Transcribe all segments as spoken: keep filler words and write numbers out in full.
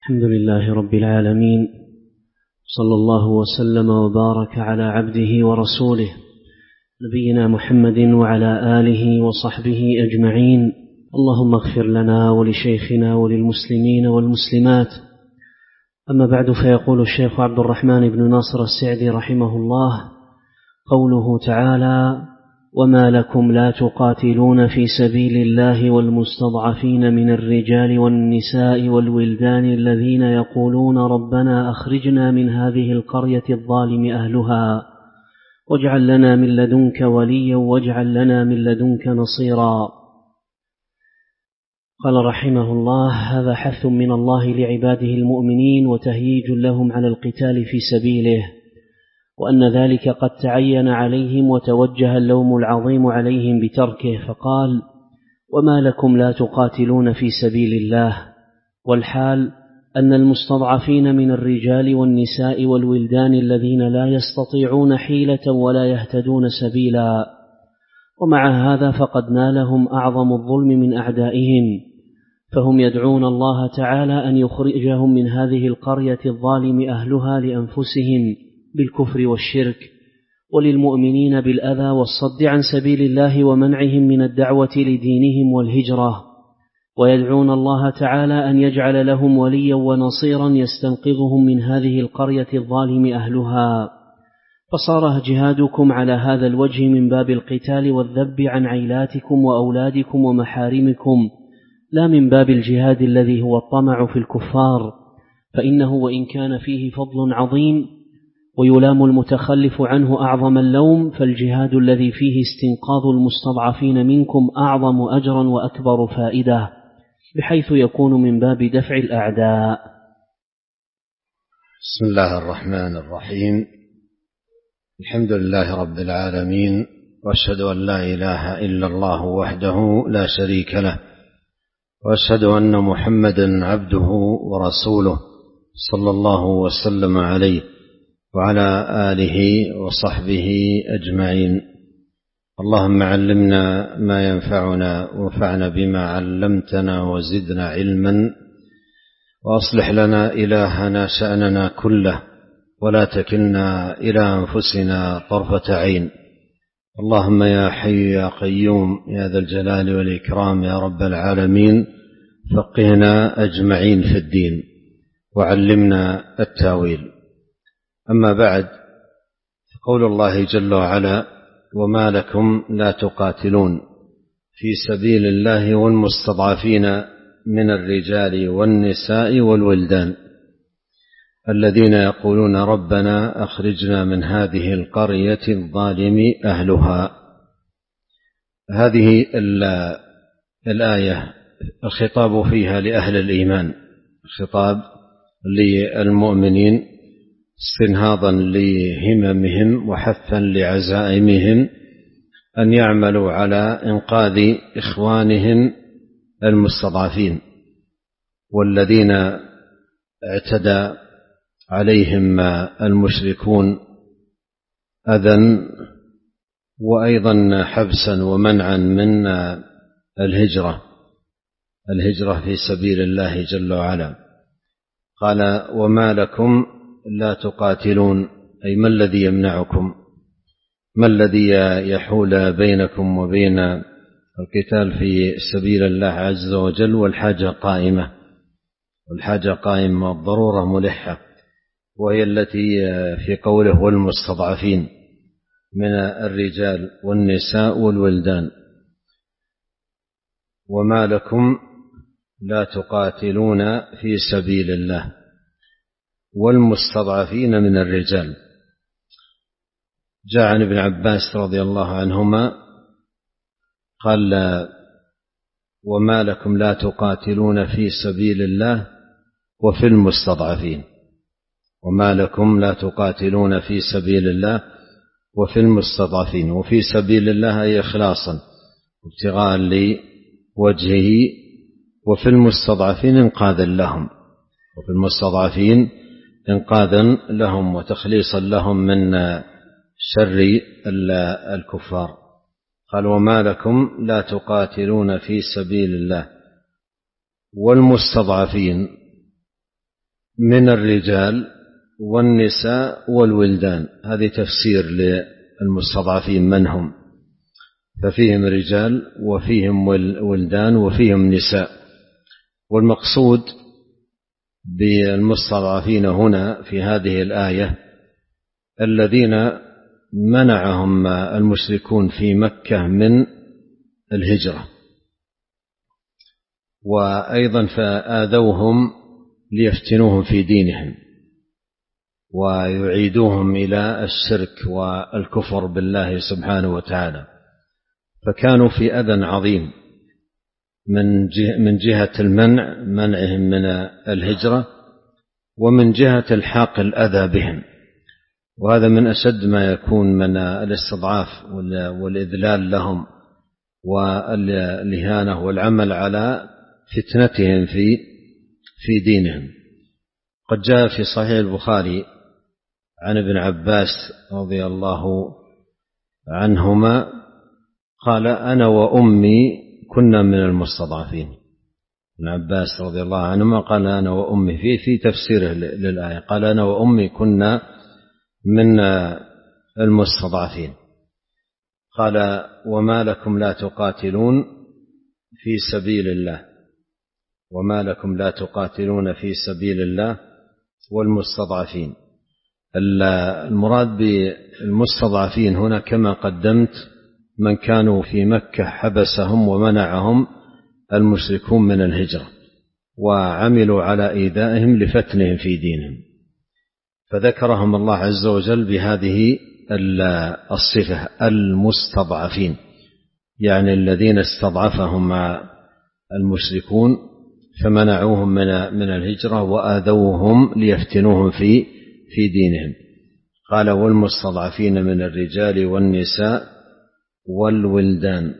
الحمد لله رب العالمين، صلى الله وسلم وبارك على عبده ورسوله نبينا محمد وعلى آله وصحبه أجمعين. اللهم اغفر لنا ولشيخنا وللمسلمين والمسلمات. أما بعد، فيقول الشيخ عبد الرحمن بن ناصر السعدي رحمه الله: قوله تعالى: وما لكم لا تقاتلون في سبيل الله والمستضعفين من الرجال والنساء والولدان الذين يقولون ربنا أخرجنا من هذه القرية الظالم أهلها واجعل لنا من لدنك وليا واجعل لنا من لدنك نصيرا. قال رحمه الله: هذا حث من الله لعباده المؤمنين وتهييج لهم على القتال في سبيله، وأن ذلك قد تعين عليهم وتوجه اللوم العظيم عليهم بتركه، فقال: وما لكم لا تقاتلون في سبيل الله، والحال أن المستضعفين من الرجال والنساء والولدان الذين لا يستطيعون حيلة ولا يهتدون سبيلا، ومع هذا فقد نالهم أعظم الظلم من أعدائهم، فهم يدعون الله تعالى أن يخرجهم من هذه القرية الظالم أهلها لأنفسهم بالكفر والشرك، وللمؤمنين بالأذى والصد عن سبيل الله ومنعهم من الدعوة لدينهم والهجرة، ويدعون الله تعالى أن يجعل لهم وليا ونصيرا يستنقذهم من هذه القرية الظالم أهلها. فصار جهادكم على هذا الوجه من باب القتال والذب عن عيلاتكم وأولادكم ومحارمكم، لا من باب الجهاد الذي هو الطمع في الكفار، فإنه وإن كان فيه فضل عظيم ويلام المتخلف عنه أعظم اللوم، فالجهاد الذي فيه استنقاذ المستضعفين منكم أعظم أجرا وأكبر فائدة، بحيث يكون من باب دفع الأعداء. بسم الله الرحمن الرحيم. الحمد لله رب العالمين، وأشهد أن لا إله إلا الله وحده لا شريك له، وأشهد أن محمدا عبده ورسوله صلى الله وسلم عليه وعلى آله وصحبه أجمعين. اللهم علمنا ما ينفعنا وانفعنا بما علمتنا وزدنا علما، وأصلح لنا إلهنا شأننا كله، ولا تكلنا إلى أنفسنا طرفة عين. اللهم يا حي يا قيوم يا ذا الجلال والإكرام يا رب العالمين، فقهنا أجمعين في الدين وعلمنا التاويل. أما بعد، قول الله جل وعلا: وما لكم لا تقاتلون في سبيل الله والمستضعفين من الرجال والنساء والولدان الذين يقولون ربنا أخرجنا من هذه القرية الظالم أهلها. هذه الآية الخطاب فيها لأهل الإيمان، خطاب للمؤمنين استنهاضا لهممهم وحثا لعزائمهم أن يعملوا على إنقاذ إخوانهم المستضعفين والذين اعتدى عليهم المشركون أذى وأيضا حبسا ومنعا من الهجرة الهجرة في سبيل الله جل وعلا. قال: وما لكم لا تقاتلون، أي ما الذي يمنعكم، ما الذي يحول بينكم وبين القتال في سبيل الله عز وجل، والحاجة قائمة والحاجة قائمة والضرورة ملحة، وهي التي في قوله والمستضعفين من الرجال والنساء والولدان. وما لكم لا تقاتلون في سبيل الله والمستضعفين من الرجال. جاء عن ابن عباس رضي الله عنهما قال: وما لكم لا تقاتلون في سبيل الله وفي المستضعفين. وما لكم لا تقاتلون في سبيل الله وفي المستضعفين، وفي سبيل الله أي إخلاصا ابتغاء لوجهه، وفي المستضعفين إنقاذا لهم وفي المستضعفين إنقاذا لهم وتخليصا لهم من شر الكفار. قال: وما لكم لا تقاتلون في سبيل الله والمستضعفين من الرجال والنساء والولدان. هذه تفسير للمستضعفين من هم، ففيهم رجال وفيهم ولدان وفيهم نساء. والمقصود بالمستضعفين هنا في هذه الآية الذين منعهم المشركون في مكة من الهجرة، وأيضا فآذوهم ليفتنوهم في دينهم ويعيدوهم إلى الشرك والكفر بالله سبحانه وتعالى، فكانوا في أذى عظيم من جهة المنع منعهم من الهجرة، ومن جهة الحاق الأذى بهم. وهذا من أشد ما يكون من الاستضعاف والإذلال لهم والإهانة والعمل على فتنتهم في في دينهم. قد جاء في صحيح البخاري عن ابن عباس رضي الله عنهما قال: أنا وأمي كنا من المستضعفين. ابن عباس رضي الله عنهما قال: أنا وأمي في في تفسيره للآية قال: أنا وأمي كنا من المستضعفين. قال: وما لكم لا تقاتلون في سبيل الله وما لكم لا تقاتلون في سبيل الله والمستضعفين. المراد بالمستضعفين هنا كما قدمت من كانوا في مكة حبسهم ومنعهم المشركون من الهجرة وعملوا على إيذائهم لفتنهم في دينهم، فذكرهم الله عز وجل بهذه الصفة المستضعفين، يعني الذين استضعفهم مع المشركون فمنعوهم من من الهجرة وآذوهم ليفتنوهم في في دينهم. قال: والمستضعفين من الرجال والنساء والولدان.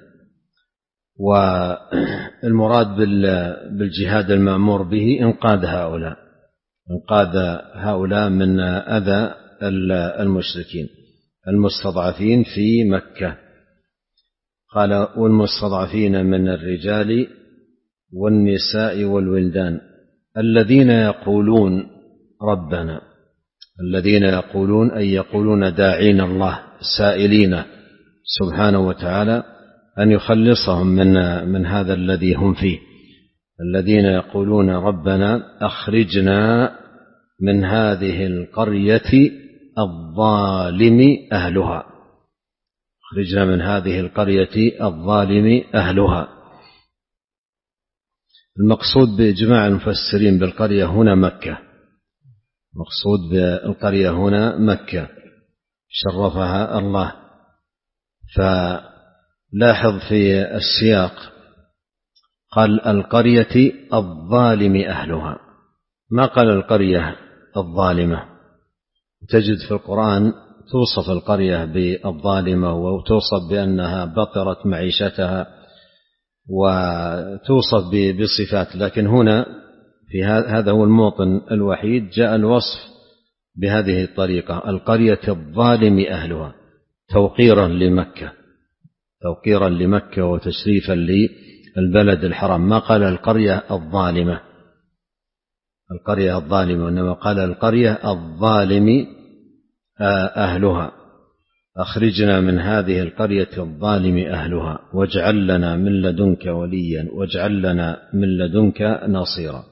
والمراد بالجهاد المأمور به إنقاذ هؤلاء إنقاذ هؤلاء من أذى المشركين المستضعفين في مكة. قال: والمستضعفين من الرجال والنساء والولدان الذين يقولون ربنا. الذين يقولون أي يقولون داعين الله سائلين سبحانه وتعالى أن يخلصهم من من هذا الذي هم فيه. الذين يقولون ربنا أخرجنا من هذه القرية الظالم أهلها أخرجنا من هذه القرية الظالم أهلها. المقصود بإجماع المفسرين بالقرية هنا مكة مقصود بالقرية هنا مكة شرفها الله. فلاحظ في السياق قال القرية الظالم أهلها، ما قال القرية الظالمة. تجد في القرآن توصف القرية بالظالمة وتوصف بأنها بطرت معيشتها وتوصف بصفات، لكن هنا في هذا هو الموطن الوحيد جاء الوصف بهذه الطريقة: القرية الظالم أهلها، توقيرا لمكة توقيرا لمكة وتشريفا للبلد الحرام. ما قال القرية الظالمة القرية الظالمة إنما قال القرية الظالم أهلها. أخرجنا من هذه القرية الظالم أهلها واجعل لنا من لدنك وليا واجعل لنا من لدنك نصيرا.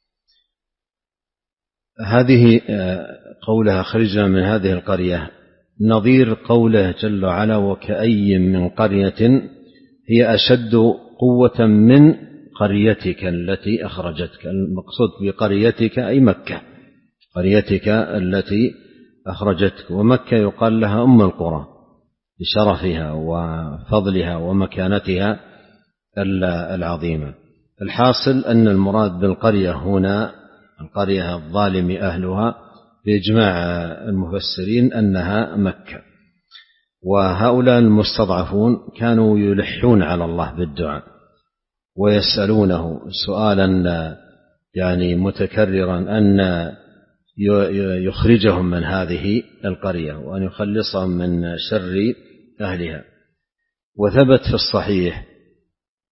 هذه قولها أخرجنا من هذه القرية نظير قوله جل وعلا: وكأي من قرية هي أشد قوة من قريتك التي أخرجتك. المقصود بقريتك أي مكة، قريتك التي أخرجتك. ومكة يقال لها أم القرى لشرفها وفضلها ومكانتها العظيمة. الحاصل أن المراد بالقرية هنا القرية الظالم أهلها بإجماع المفسرين أنها مكة. وهؤلاء المستضعفون كانوا يلحون على الله بالدعاء ويسألونه سؤالا يعني متكررا أن يخرجهم من هذه القرية وأن يخلصهم من شر أهلها. وثبت في الصحيح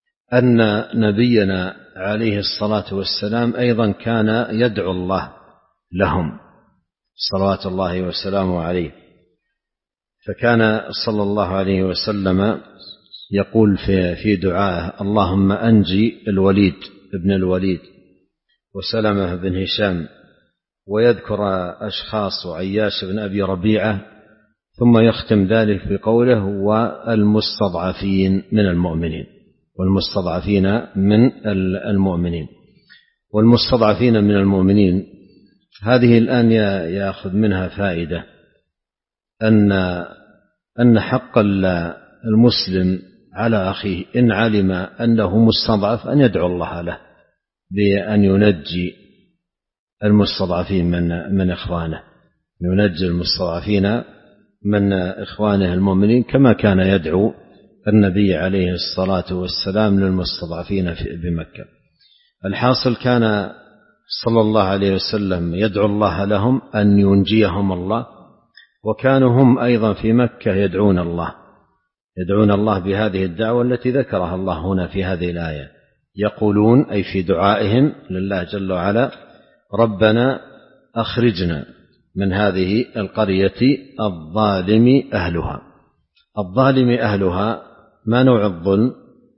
أن نبينا عليه الصلاة والسلام أيضا كان يدعو الله لهم صلوات الله وسلامه عليه. فكان صلى الله عليه وسلم يقول في في دعائه: اللهم أنجي الوليد ابن الوليد وسلمة بن هشام، ويذكر أشخاص وعياش بن أبي ربيعة، ثم يختم ذلك بقوله: والمستضعفين من المؤمنين. والمستضعفين من المؤمنين والمستضعفين من المؤمنين هذه الآن يأخذ منها فائدة أن أن حق المسلم على أخيه إن علم أنه مستضعف أن يدعو الله له بأن ينجي المستضعفين من من إخوانه، ينجي المستضعفين من إخوانه المؤمنين، كما كان يدعو النبي عليه الصلاة والسلام للمستضعفين بمكة. الحاصل كان صلى الله عليه وسلم يدعو الله لهم أن ينجيهم الله، وكانوا هم أيضا في مكة يدعون الله يدعون الله بهذه الدعوة التي ذكرها الله هنا في هذه الآية. يقولون أي في دعائهم لله جل وعلا: ربنا أخرجنا من هذه القرية الظالم أهلها. الظالم أهلها ما نوع الظلم؟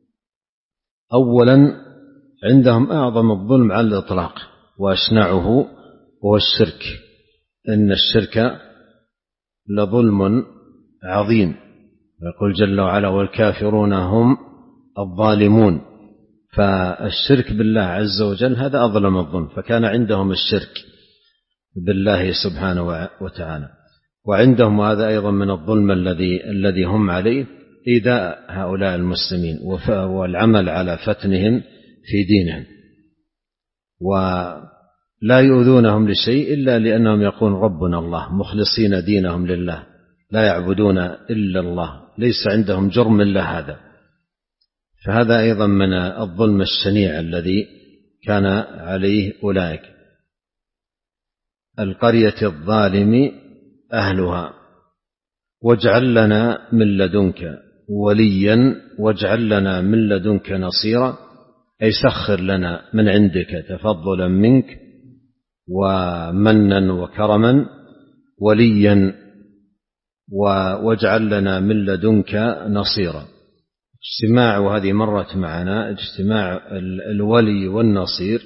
أولا عندهم أعظم الظلم على الإطلاق وأشنعه هو الشرك، إن الشرك لظلم عظيم. يقول جل وعلا: والكافرون هم الظالمون. فالشرك بالله عز وجل هذا أظلم الظلم، فكان عندهم الشرك بالله سبحانه وتعالى. وعندهم هذا أيضا من الظلم الذي الذي هم عليه إيذاء هؤلاء المسلمين والعمل على فتنهم في دينهم، ولا يؤذونهم لشيء إلا لأنهم يقولون ربنا الله، مخلصين دينهم لله، لا يعبدون إلا الله، ليس عندهم جرم إلا هذا. فهذا أيضا من الظلم الشنيع الذي كان عليه أولئك. القرية الظالم أهلها واجعل لنا من لدنك وليا واجعل لنا من لدنك نصيرا، أي سخر لنا من عندك تفضلا منك ومنا وكرما وليا، واجعل لنا من لدنك نصيرا. اجتماع هذه مرت معنا اجتماع الولي والنصير،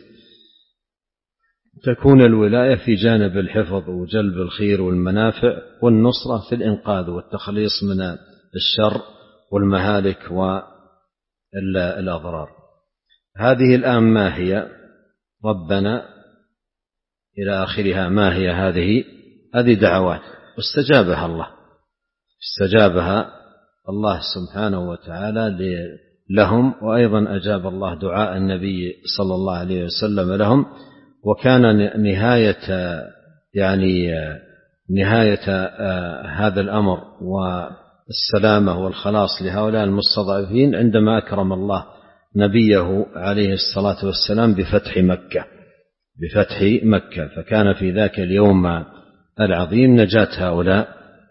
تكون الولاية في جانب الحفظ وجلب الخير والمنافع، والنصرة في الإنقاذ والتخليص من الشر والمهالك والأضرار. هذه الآن ما هي؟ ربنا إلى آخرها، ما هي هذه؟ هذه دعوات واستجابها الله استجابها الله سبحانه وتعالى لهم، وأيضا أجاب الله دعاء النبي صلى الله عليه وسلم لهم. وكان نهاية يعني نهاية هذا الأمر والسلامة والخلاص لهؤلاء المستضعفين عندما أكرم الله نبيه عليه الصلاة والسلام بفتح مكة بفتح مكة فكان في ذاك اليوم العظيم نجاة هؤلاء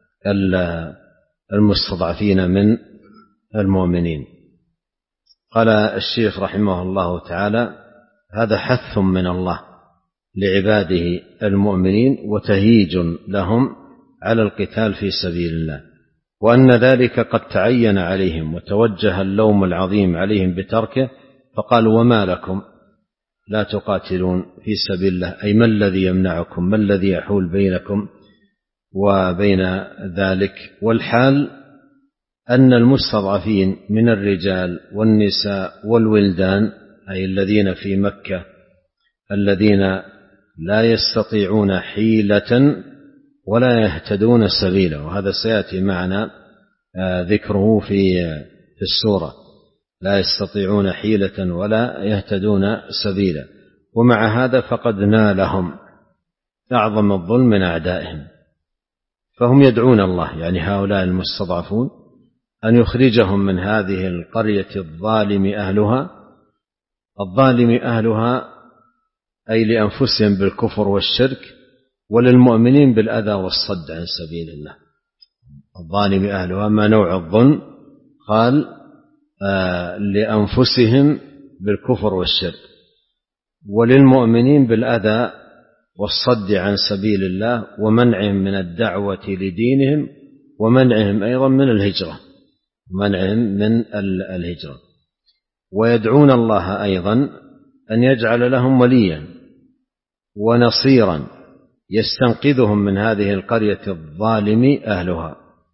المستضعفين من المؤمنين. قال الشيخ رحمه الله تعالى: هذا حث من الله لعباده المؤمنين وتهييج لهم على القتال في سبيل الله، وأن ذلك قد تعين عليهم وتوجه اللوم العظيم عليهم بتركه، فقال: وما لكم لا تقاتلون في سبيل الله، أي ما الذي يمنعكم، ما الذي يحول بينكم وبين ذلك. والحال أن المستضعفين من الرجال والنساء والولدان، أي الذين في مكة الذين لا يستطيعون حيلة ولا يهتدون سبيلا، وهذا سيأتي معنا ذكره في السورة، لا يستطيعون حيلة ولا يهتدون سبيلا. ومع هذا فقد نالهم أعظم الظلم من أعدائهم، فهم يدعون الله، يعني هؤلاء المستضعفون، أن يخرجهم من هذه القرية الظالم أهلها. الظالم أهلها أي لأنفسهم بالكفر والشرك، وللمؤمنين بالأذى والصد عن سبيل الله. الظالم أهلها ما نوع الظلم؟ قال: آه لأنفسهم بالكفر والشرك، وللمؤمنين بالأذى والصد عن سبيل الله ومنعهم من الدعوة لدينهم ومنعهم أيضا من الهجرة منعهم من الهجرة ويدعون الله أيضا أن يجعل لهم وليا ونصيرا يستنقذهم من هذه القرية الظالم أهلها.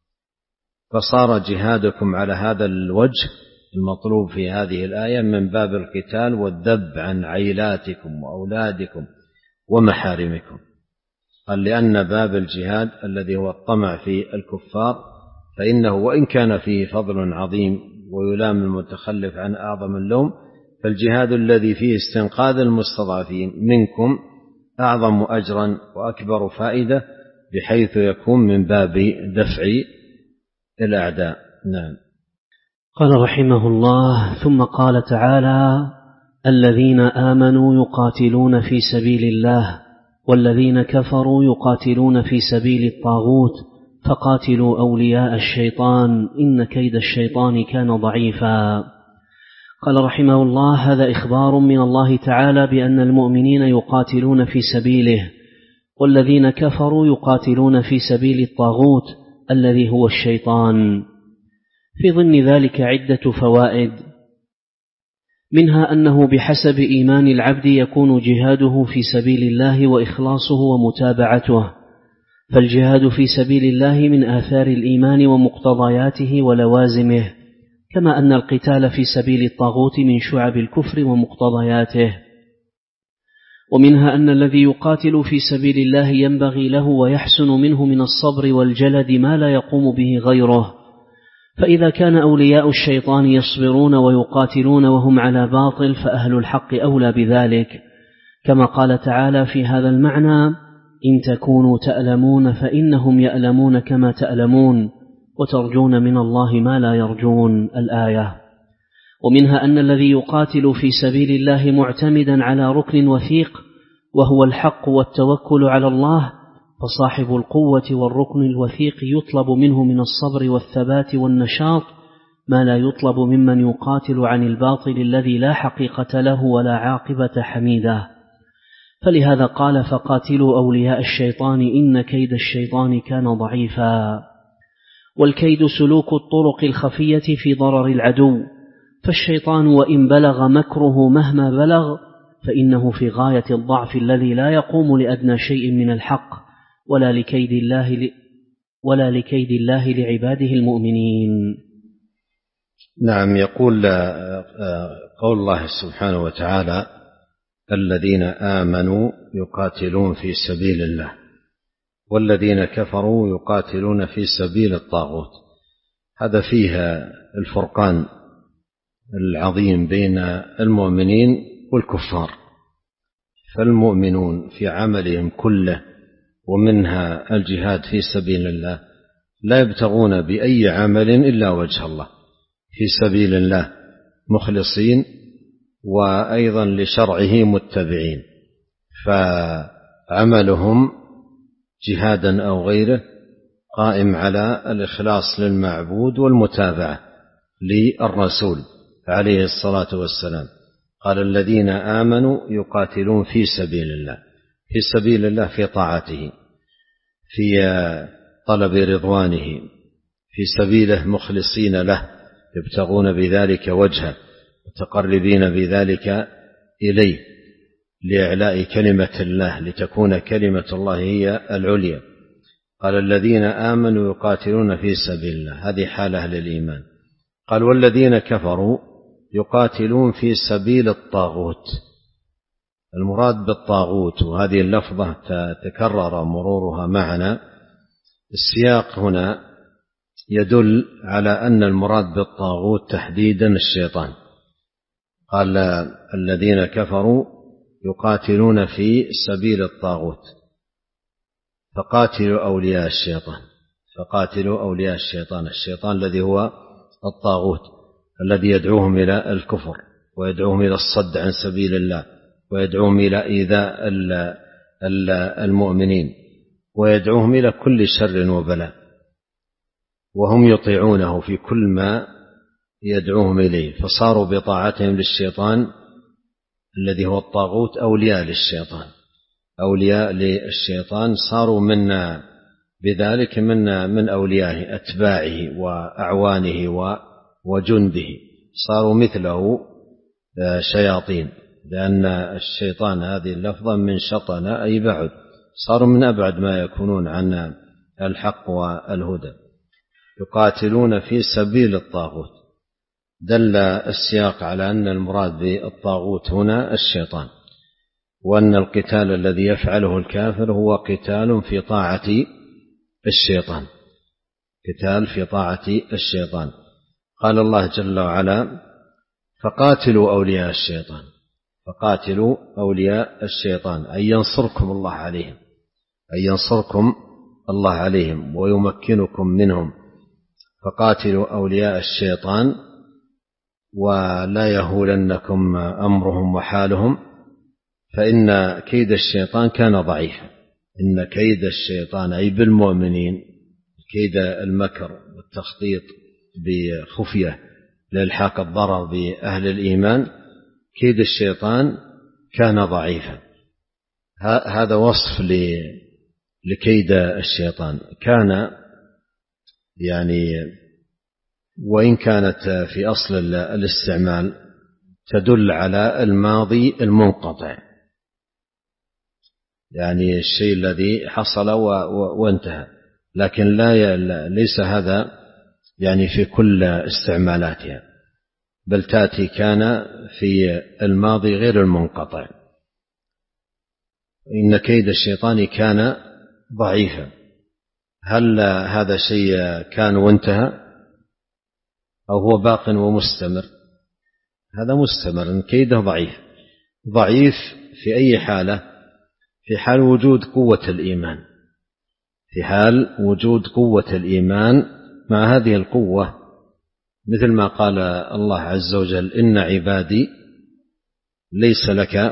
فصار جهادكم على هذا الوجه المطلوب في هذه الآية من باب القتال والذب عن عيلاتكم وأولادكم ومحارمكم. قال لأن باب الجهاد الذي هو الطمع في الكفار فإنه وإن كان فيه فضل عظيم ويلام المتخلف عن أعظم اللوم، فالجهاد الذي فيه استنقاذ المستضعفين منكم أعظم أجرا وأكبر فائدة، بحيث يكون من باب دفع الأعداء. نعم. قال رحمه الله: ثم قال تعالى: الذين آمنوا يقاتلون في سبيل الله والذين كفروا يقاتلون في سبيل الطاغوت فقاتلوا أولياء الشيطان إن كيد الشيطان كان ضعيفا. قال رحمه الله: هذا إخبار من الله تعالى بأن المؤمنين يقاتلون في سبيله، والذين كفروا يقاتلون في سبيل الطاغوت الذي هو الشيطان. في ضمن ذلك عدة فوائد، منها أنه بحسب إيمان العبد يكون جهاده في سبيل الله وإخلاصه ومتابعته، فالجهاد في سبيل الله من آثار الإيمان ومقتضياته ولوازمه، كما أن القتال في سبيل الطاغوت من شعب الكفر ومقتضياته. ومنها أن الذي يقاتل في سبيل الله ينبغي له ويحسن منه من الصبر والجلد ما لا يقوم به غيره، فإذا كان أولياء الشيطان يصبرون ويقاتلون وهم على باطل فأهل الحق أولى بذلك، كما قال تعالى في هذا المعنى: إن تكونوا تألمون فإنهم يألمون كما تألمون وترجون من الله ما لا يرجون، الآية. ومنها أن الذي يقاتل في سبيل الله معتمدا على ركن وثيق وهو الحق والتوكل على الله، فصاحب القوة والركن الوثيق يطلب منه من الصبر والثبات والنشاط ما لا يطلب ممن يقاتل عن الباطل الذي لا حقيقة له ولا عاقبة حميدة. فلهذا قال: فقاتلوا أولياء الشيطان إن كيد الشيطان كان ضعيفا. والكيد سلوك الطرق الخفية في ضرر العدو، فالشيطان وإن بلغ مكره مهما بلغ فإنه في غاية الضعف الذي لا يقوم لأدنى شيء من الحق ولا لكيد الله ل... ولا لكيد الله لعباده المؤمنين. نعم. يقول قول الله سبحانه وتعالى: الذين آمنوا يقاتلون في سبيل الله والذين كفروا يقاتلون في سبيل الطاغوت. هذا فيها الفرقان العظيم بين المؤمنين والكفار. فالمؤمنون في عملهم كله ومنها الجهاد في سبيل الله لا يبتغون بأي عمل إلا وجه الله في سبيل الله مخلصين وأيضا لشرعه متبعين، فعملهم جهادا أو غيره قائم على الإخلاص للمعبود والمتابعة للرسول عليه الصلاة والسلام. قال: الذين آمنوا يقاتلون في سبيل الله، في سبيل الله في طاعته، في طلب رضوانه، في سبيله مخلصين له يبتغون بذلك وجهه متقربين بذلك إليه لإعلاء كلمة الله لتكون كلمة الله هي العليا. قال: الذين آمنوا يقاتلون في سبيل الله، هذه حالة أهل الإيمان. قال: والذين كفروا يقاتلون في سبيل الطاغوت. المراد بالطاغوت، وهذه اللفظة تكرر مرورها معنا، السياق هنا يدل على أن المراد بالطاغوت تحديدا الشيطان. قال: الذين كفروا يقاتلون في سبيل الطاغوت فقاتلوا أولياء الشيطان فقاتلوا أولياء الشيطان الشيطان الذي هو الطاغوت الذي يدعوهم إلى الكفر ويدعوهم إلى الصد عن سبيل الله ويدعوهم إلى إيذاء المؤمنين ويدعوهم إلى كل شر وبلاء، وهم يطيعونه في كل ما يدعوهم إليه، فصاروا بطاعتهم للشيطان الذي هو الطاغوت أولياء للشيطان. أولياء للشيطان صاروا من بذلك من من أوليائه أتباعه وأعوانه وجنده، صاروا مثله شياطين، لأن الشيطان هذه اللفظة من شطن أي بعد، صاروا من أبعد ما يكونون عن الحق والهدى. يقاتلون في سبيل الطاغوت، دل السياق على أن المراد بالطاغوت هنا الشيطان، وأن القتال الذي يفعله الكافر هو قتال في طاعة الشيطان، قتال في طاعة الشيطان. قال الله جل وعلا: فقاتلوا أولياء الشيطان، فقاتلوا أولياء الشيطان أي ينصركم الله عليهم، أي ينصركم الله عليهم ويمكنكم منهم. فقاتلوا أولياء الشيطان ولا يهولنكم أمرهم وحالهم، فإن كيد الشيطان كان ضعيفا. إن كيد الشيطان أي بالمؤمنين، كيد المكر والتخطيط بخفية لإلحاق الضرر بأهل الإيمان، كيد الشيطان كان ضعيفا. هذا وصف لكيد الشيطان. كان يعني وإن كانت في أصل الاستعمال تدل على الماضي المنقطع، يعني الشيء الذي حصل وانتهى، لكن لا ليس هذا يعني في كل استعمالاتها، بل تأتي كان في الماضي غير المنقطع. إن كيد الشيطان كان ضعيفا، هل هذا شيء كان وانتهى أو هو باق ومستمر؟ هذا مستمر، إن كيده ضعيف. ضعيف في أي حالة؟ في حال وجود قوة الإيمان، في حال وجود قوة الإيمان. مع هذه القوة مثل ما قال الله عز وجل: إن عبادي ليس لك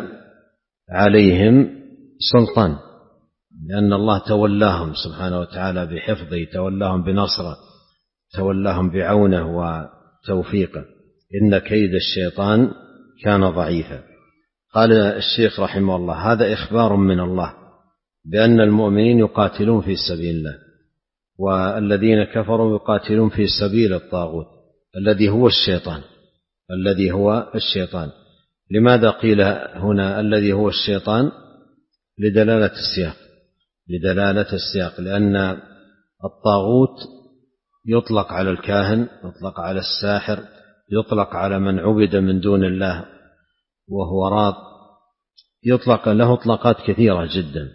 عليهم سلطان، لأن الله تولاهم سبحانه وتعالى بحفظه، تولاهم بنصره، تولاهم بعونه وتوفيقه. إن كيد الشيطان كان ضعيفا. قال الشيخ رحمه الله: هذا إخبار من الله بأن المؤمنين يقاتلون في سبيل الله، والذين كفروا يقاتلون في سبيل الطاغوت الذي هو الشيطان، الذي هو الشيطان. لماذا قيل هنا الذي هو الشيطان؟ لدلالة السياق، لدلالة السياق، لأن الطاغوت يطلق على الكاهن، يطلق على الساحر، يطلق على من عبد من دون الله وهو راض، يطلق له اطلاقات كثيرة جدا،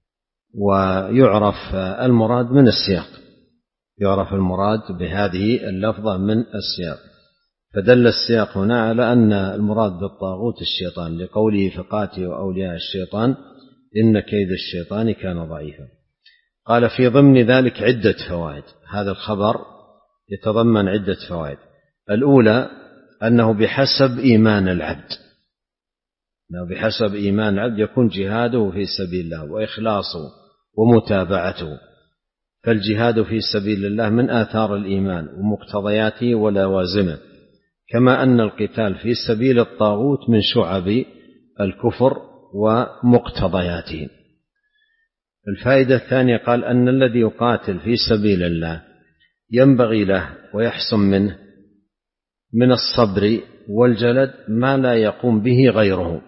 ويعرف المراد من السياق، يعرف المراد بهذه اللفظة من السياق. فدل السياق هنا على أن المراد بالطاغوت الشيطان، لقوله: فقاتلوا أولياء الشيطان إن كيد الشيطان كان ضعيفا. قال: في ضمن ذلك عدة فوائد. هذا الخبر يتضمن عدة فوائد. الأولى أنه بحسب إيمان العبد، أنه بحسب إيمان العبد يكون جهاده في سبيل الله وإخلاصه ومتابعته. فالجهاد في سبيل الله من آثار الإيمان ومقتضياته ولوازمه، كما أن القتال في سبيل الطاغوت من شعب الكفر ومقتضياته. الفائدة الثانية قال: أن الذي يقاتل في سبيل الله ينبغي له ويحسن منه من الصبر والجلد ما لا يقوم به غيره،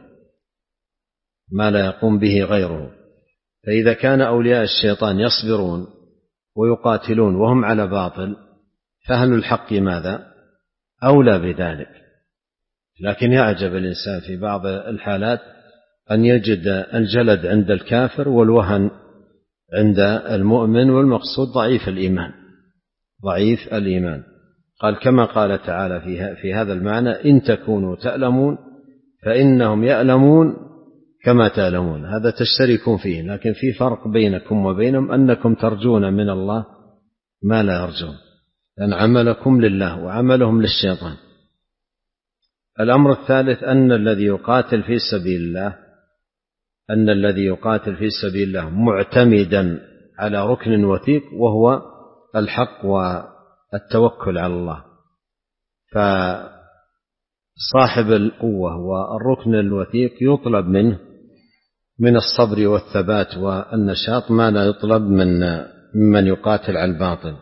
ما لا يقوم به غيره. فإذا كان أولياء الشيطان يصبرون ويقاتلون وهم على باطل، فأهل الحق ماذا؟ أولى بذلك. لكن يعجب الإنسان في بعض الحالات أن يجد الجلد عند الكافر والوهن عند المؤمن، والمقصود ضعيف الإيمان، ضعيف الإيمان. قال كما قال تعالى في هذا المعنى: إن تكونوا تألمون فإنهم يألمون كما تألمون. هذا تشتركون فيه، لكن في فرق بينكم وبينهم أنكم ترجون من الله ما لا يرجون، لأن عملكم لله وعملهم للشيطان. الأمر الثالث أن الذي يقاتل في سبيل الله أن الذي يقاتل في سبيل الله معتمدا على ركن وثيق وهو الحق والتوكل على الله. فصاحب القوة والركن الوثيق يطلب منه من الصبر والثبات والنشاط ما لا يطلب من ممن يقاتل على الباطل.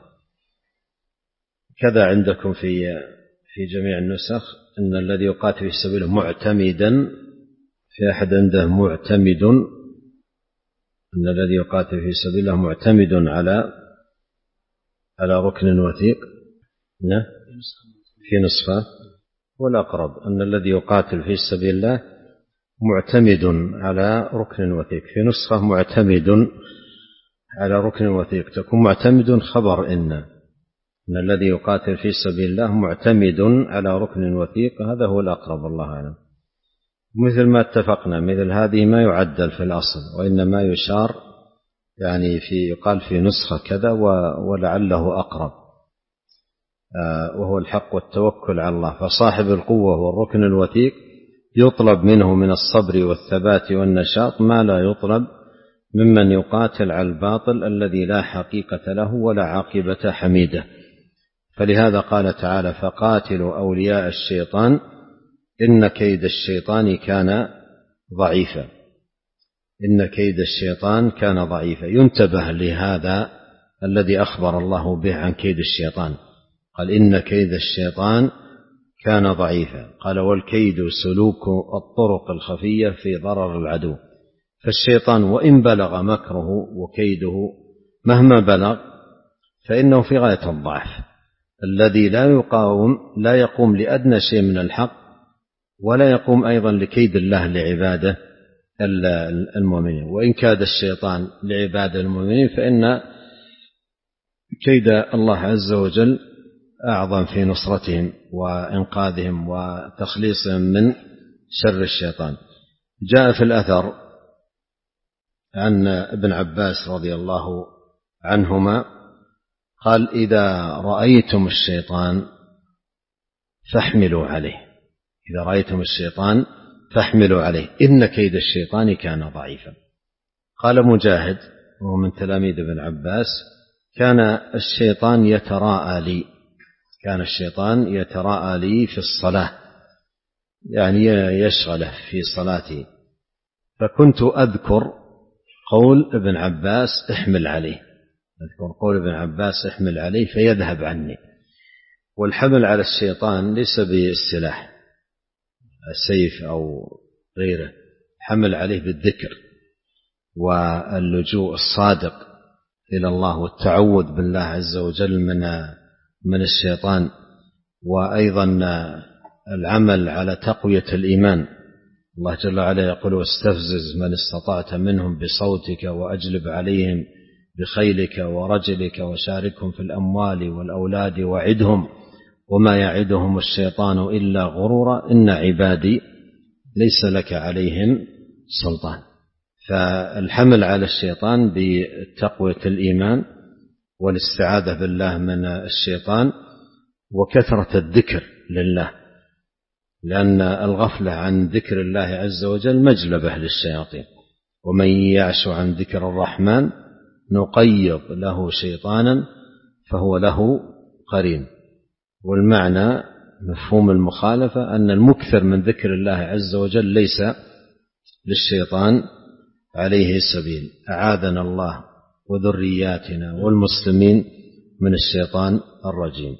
كذا عندكم في في جميع النسخ أن الذي يقاتل في سبيله معتمدا، في أحد عنده معتمد، أن الذي يقاتل في سبيله معتمد على على ركن وثيق. نعم في نسخة، والأقرب أن الذي يقاتل في سبيل الله معتمد على ركن وثيق. في نسخة معتمد على ركن وثيق، تكون معتمد خبر إن أن الذي يقاتل في سبيل الله معتمد على ركن وثيق، هذا هو الأقرب الله أعلم. مثل ما اتفقنا، مثل هذه ما يعدل في الأصل، وإنما يشار يعني في يقال في نسخة كذا ولعله أقرب، وهو الحق والتوكل على الله. فصاحب القوة والركن الوثيق يطلب منه من الصبر والثبات والنشاط ما لا يطلب ممن يقاتل على الباطل الذي لا حقيقة له ولا عاقبة حميدة. فلهذا قال تعالى: فقاتلوا أولياء الشيطان إن كيد الشيطان كان ضعيفا. إن كيد الشيطان كان ضعيفا. ينتبه لهذا الذي أخبر الله به عن كيد الشيطان، قال: إن كيد الشيطان كان ضعيفا. قال: والكيد سلوك الطرق الخفية في ضرر العدو. فالشيطان وإن بلغ مكره وكيده مهما بلغ فإنه في غاية الضعف، الذي لا يقاوم لا يقوم لأدنى شيء من الحق، ولا يقوم أيضا لكيد الله لعباده المؤمنين. وإن كاد الشيطان لعباده المؤمنين فإن كيد الله عز وجل أعظم في نصرتهم وإنقاذهم وتخليصهم من شر الشيطان. جاء في الأثر عن ابن عباس رضي الله عنهما قال: إذا رأيتم الشيطان فاحملوا عليه. إذا رأيتم الشيطان فاحملوا عليه إن كيد الشيطان كان ضعيفا. قال مجاهد وهو من تلاميذ ابن عباس: كان الشيطان يتراءى لي كان الشيطان يتراءى لي في الصلاة، يعني يشغله في صلاتي، فكنت أذكر قول ابن عباس احمل عليه أذكر قول ابن عباس احمل عليه فيذهب عني. والحمل على الشيطان ليس بالسلاح السيف أو غيره، حمل عليه بالذكر واللجوء الصادق إلى الله والتعوذ بالله عز وجل من من الشيطان، وأيضا العمل على تقوية الإيمان. الله جل وعلا يقول: واستفزز من استطعت منهم بصوتك وأجلب عليهم بخيلك ورجلك وشاركهم في الأموال والأولاد وعدهم وما يعدهم الشيطان إلا غرورا إن عبادي ليس لك عليهم سلطان. فالحمل على الشيطان بتقوية الإيمان والاستعاذة بالله من الشيطان وكثرة الذكر لله، لأن الغفلة عن ذكر الله عز وجل مجلبة للشياطين. ومن يعش عن ذكر الرحمن نقيض له شيطانا فهو له قرين. والمعنى مفهوم المخالفة أن المكثر من ذكر الله عز وجل ليس للشيطان عليه سبيل. أعاذنا الله وذرياتنا والمسلمين من الشيطان الرجيم،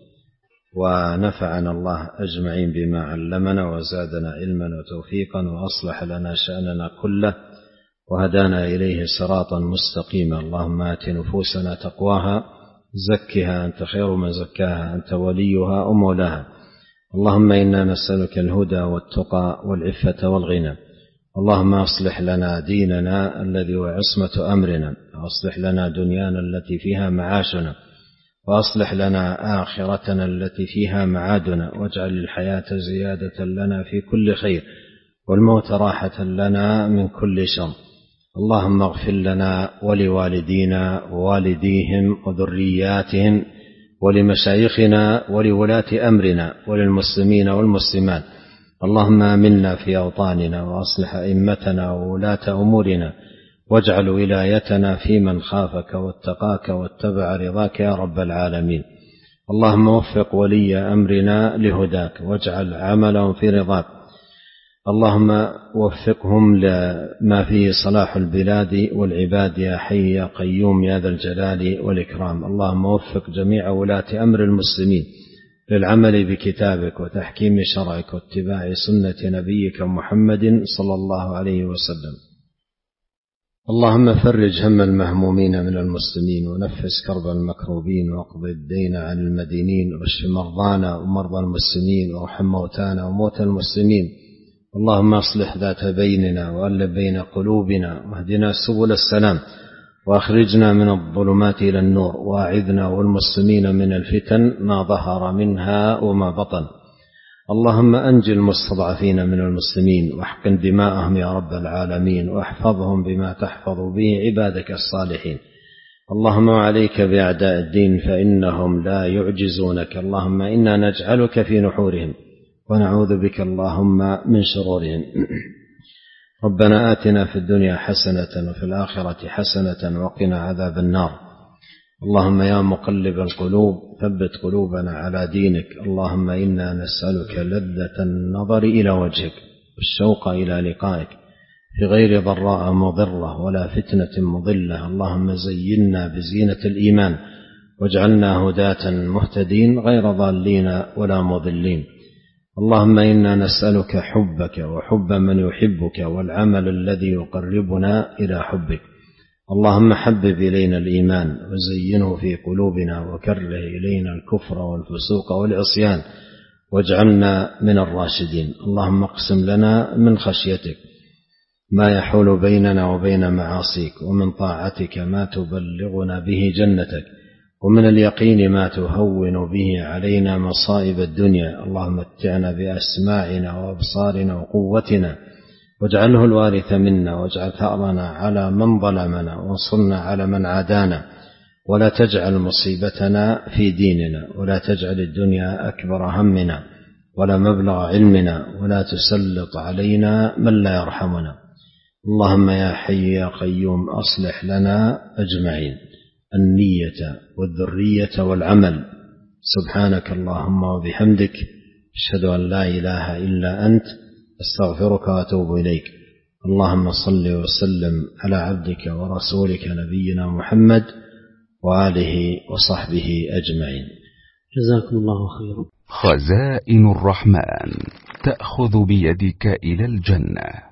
ونفعنا الله أجمعين بما علمنا وزادنا علما وتوفيقا وأصلح لنا شأننا كله وهدانا إليه صراطا مستقيما. اللهم آت نفوسنا تقواها زكها أنت خير من زكاها أنت وليها ومولاها. اللهم إنا نسألك الهدى والتقى والعفة والغنى. اللهم أصلح لنا ديننا الذي هو عصمة أمرنا، وأصلح لنا دنيانا التي فيها معاشنا، وأصلح لنا آخرتنا التي فيها معادنا، واجعل الحياة زيادة لنا في كل خير والموت راحة لنا من كل شر. اللهم اغفر لنا ولوالدينا ووالديهم وذرياتهم ولمشايخنا ولولاة أمرنا وللمسلمين والمسلمات. اللهم آمنا في أوطاننا وأصلح أئمتنا وولاة أمورنا، واجعل ولايتنا في من خافك واتقاك واتبع رضاك يا رب العالمين. اللهم وفق ولي أمرنا لهداك واجعل عملهم في رضاك، اللهم وفقهم لما فيه صلاح البلاد والعباد يا حي يا قيوم يا ذا الجلال والإكرام. اللهم وفق جميع ولاة أمر المسلمين للعمل بكتابك وتحكيم شرعك واتباع سنة نبيك محمد صلى الله عليه وسلم. اللهم فرج هم المهمومين من المسلمين ونفس كرب المكروبين واقض الدين عن المدينين واشف مرضانا ومرضى المسلمين وارحم موتانا وموتى المسلمين. اللهم اصلح ذات بيننا وألف بين قلوبنا واهدنا سبل السلام وأخرجنا من الظلمات إلى النور وأعذنا والمسلمين من الفتن ما ظهر منها وما بطن. اللهم أنج المستضعفين من المسلمين واحقن دماءهم يا رب العالمين واحفظهم بما تحفظ به عبادك الصالحين. اللهم عليك بأعداء الدين فإنهم لا يعجزونك. اللهم إنا نجعلك في نحورهم ونعوذ بك اللهم من شرورهم. ربنا آتنا في الدنيا حسنة وفي الآخرة حسنة وقنا عذاب النار. اللهم يا مقلب القلوب ثبت قلوبنا على دينك. اللهم إنا نسألك لذة النظر إلى وجهك والشوق إلى لقائك في غير ضراء مضرة ولا فتنة مضلة. اللهم زينا بزينة الإيمان واجعلنا هداة مهتدين غير ضالين ولا مضلين. اللهم إنا نسألك حبك وحب من يحبك والعمل الذي يقربنا إلى حبك. اللهم حبب إلينا الإيمان وزينه في قلوبنا وكره إلينا الكفر والفسوق والعصيان واجعلنا من الراشدين. اللهم اقسم لنا من خشيتك ما يحول بيننا وبين معاصيك ومن طاعتك ما تبلغنا به جنتك ومن اليقين ما تهون به علينا مصائب الدنيا. اللهم متعنا بأسماعنا وأبصارنا وقوتنا واجعله الوارث منا واجعل ثأرنا على من ظلمنا وانصرنا على من عادانا ولا تجعل مصيبتنا في ديننا ولا تجعل الدنيا أكبر همنا ولا مبلغ علمنا ولا تسلط علينا من لا يرحمنا. اللهم يا حي يا قيوم أصلح لنا أجمعين النية والذرية والعمل. سبحانك اللهم وبحمدك أشهد أن لا إله إلا أنت أستغفرك وأتوب إليك. اللهم صل وسلم على عبدك ورسولك نبينا محمد وآله وصحبه أجمعين. جزاكم الله خيرا. خزائن الرحمن تأخذ بيدك إلى الجنة.